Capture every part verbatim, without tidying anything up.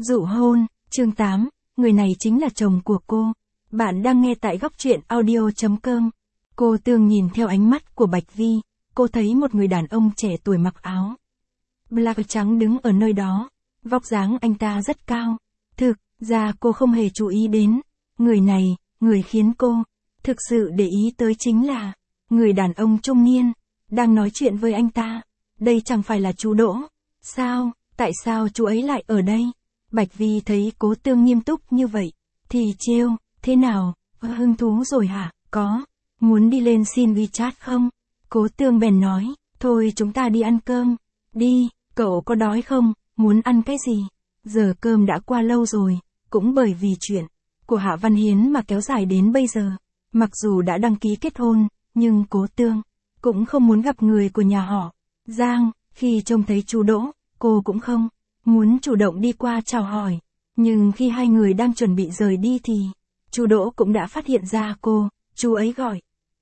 Dụ hôn, chương tám, người này chính là chồng của cô. Bạn đang nghe tại góc truyện audio chấm com. Cô Tương nhìn theo ánh mắt của Bạch Vi, cô thấy một người đàn ông trẻ tuổi mặc áo black trắng đứng ở nơi đó. Vóc dáng anh ta rất cao. Thực ra cô không hề chú ý đến. Người này, người khiến cô thực sự để ý tới chính là người đàn ông trung niên, đang nói chuyện với anh ta. Đây chẳng phải là chú Đỗ. Sao, tại sao chú ấy lại ở đây? Bạch Vi thấy Cố Tương nghiêm túc như vậy, thì trêu, thế nào, hứng thú rồi hả, có, muốn đi lên xin WeChat không? Cố Tương bèn nói, thôi chúng ta đi ăn cơm, đi, cậu có đói không, muốn ăn cái gì? Giờ cơm đã qua lâu rồi, cũng bởi vì chuyện của Hạ Văn Hiến mà kéo dài đến bây giờ. Mặc dù đã đăng ký kết hôn, nhưng Cố Tương cũng không muốn gặp người của nhà họ Giang. Khi trông thấy chú Đỗ, cô cũng không muốn chủ động đi qua chào hỏi. Nhưng khi hai người đang chuẩn bị rời đi thì chú Đỗ cũng đã phát hiện ra cô. Chú ấy gọi,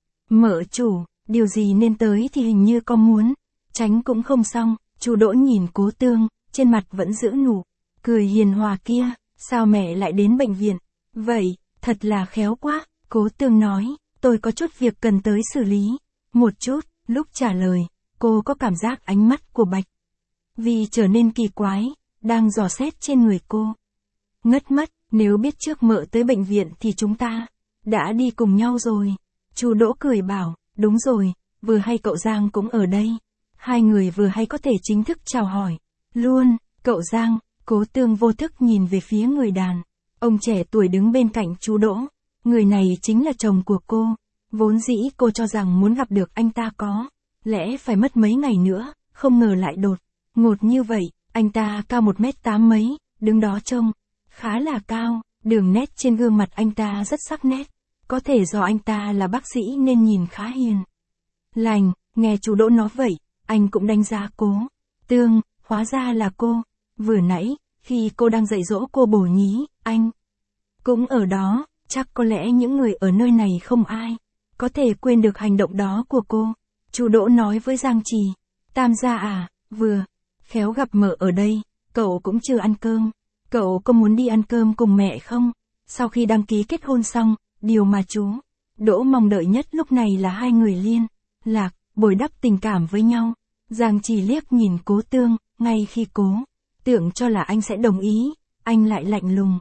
mợ chủ, điều gì nên tới thì hình như có muốn tránh cũng không xong. Chú Đỗ nhìn Cố Tương, trên mặt vẫn giữ nụ cười hiền hòa kia. Sao mẹ lại đến bệnh viện? Vậy, thật là khéo quá. Cố Tương nói, tôi có chút việc cần tới xử lý. Một chút, lúc trả lời, cô có cảm giác ánh mắt của Bạch Vi trở nên kỳ quái, đang dò xét trên người cô. Ngất mất, nếu biết trước mợ tới bệnh viện thì chúng ta đã đi cùng nhau rồi. Chú Đỗ cười bảo, đúng rồi, vừa hay cậu Giang cũng ở đây. Hai người vừa hay có thể chính thức chào hỏi luôn. Cậu Giang. Cố Tương vô thức nhìn về phía người đàn ông trẻ tuổi đứng bên cạnh chú Đỗ. Người này chính là chồng của cô. Vốn dĩ cô cho rằng muốn gặp được anh ta có lẽ phải mất mấy ngày nữa, không ngờ lại đột ngột như vậy. Anh ta cao một mét tám mấy, đứng đó trông khá là cao, đường nét trên gương mặt anh ta rất sắc nét. Có thể do anh ta là bác sĩ nên nhìn khá hiền lành. Nghe chú Đỗ nói vậy, anh cũng đánh giá Cố Tương, hóa ra là cô. Vừa nãy, khi cô đang dạy dỗ cô bổ nhí, anh cũng ở đó. Chắc có lẽ những người ở nơi này không ai có thể quên được hành động đó của cô. Chú Đỗ nói với Giang Trì, Tam gia à, vừa khéo gặp mợ ở đây, cậu cũng chưa ăn cơm. Cậu có muốn đi ăn cơm cùng mẹ không? Sau khi đăng ký kết hôn xong, điều mà chú Đỗ mong đợi nhất lúc này là hai người liên lạc, bồi đắp tình cảm với nhau. Giang Trì liếc nhìn Cố Tương, ngay khi Cố tưởng cho là anh sẽ đồng ý, anh lại lạnh lùng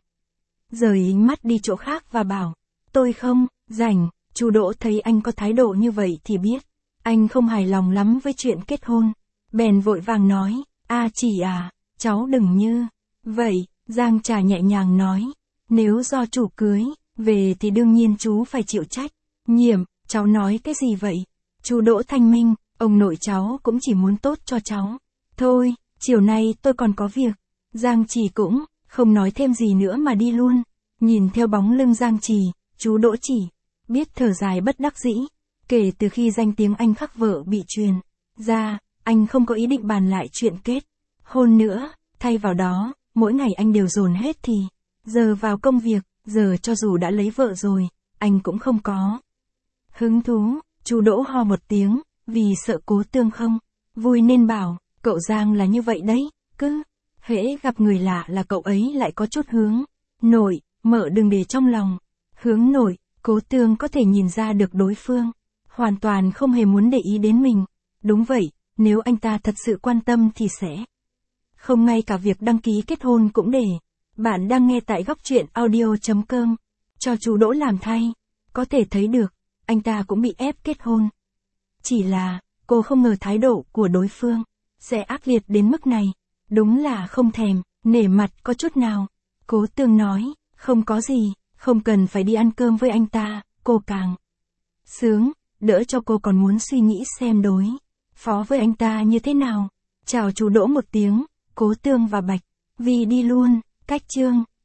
rời ánh mắt đi chỗ khác và bảo, tôi không rảnh. Chú Đỗ thấy anh có thái độ như vậy thì biết anh không hài lòng lắm với chuyện kết hôn, bèn vội vàng nói, a Trì à, cháu đừng như vậy. Giang Trà nhẹ nhàng nói, nếu do chủ cưới về thì đương nhiên chú phải chịu trách nhiệm. Cháu nói cái gì vậy? Chú Đỗ thanh minh, ông nội cháu cũng chỉ muốn tốt cho cháu thôi, chiều nay tôi còn có việc. Giang Trì cũng không nói thêm gì nữa mà đi luôn. Nhìn theo bóng lưng Giang Trì, chú Đỗ chỉ biết thở dài bất đắc dĩ. Kể từ khi danh tiếng anh khắc vợ bị truyền ra, anh không có ý định bàn lại chuyện kết hôn nữa. Thay vào đó, mỗi ngày anh đều dồn hết thì giờ vào công việc. Giờ cho dù đã lấy vợ rồi, anh cũng không có hứng thú. Chú Đỗ ho một tiếng, vì sợ Cố Tương không vui nên bảo, cậu Giang là như vậy đấy, cứ hễ gặp người lạ là cậu ấy lại có chút hướng nội. Mợ đừng để trong lòng. Hướng nội, Cố Tương có thể nhìn ra được đối phương hoàn toàn không hề muốn để ý đến mình. Đúng vậy, nếu anh ta thật sự quan tâm thì sẽ không ngay cả việc đăng ký kết hôn cũng để. Bạn đang nghe tại góc truyện audio chấm com. Cho chú Đỗ làm thay. Có thể thấy được, anh ta cũng bị ép kết hôn. Chỉ là, cô không ngờ thái độ của đối phương sẽ ác liệt đến mức này. Đúng là không thèm nể mặt có chút nào. Cố Tương nói, không có gì, không cần phải đi ăn cơm với anh ta. Cô càng sướng, đỡ cho cô còn muốn suy nghĩ xem đối phó với anh ta như thế nào. Chào chú Đỗ một tiếng, Cố Tương và Bạch Vi đi luôn. Cách chương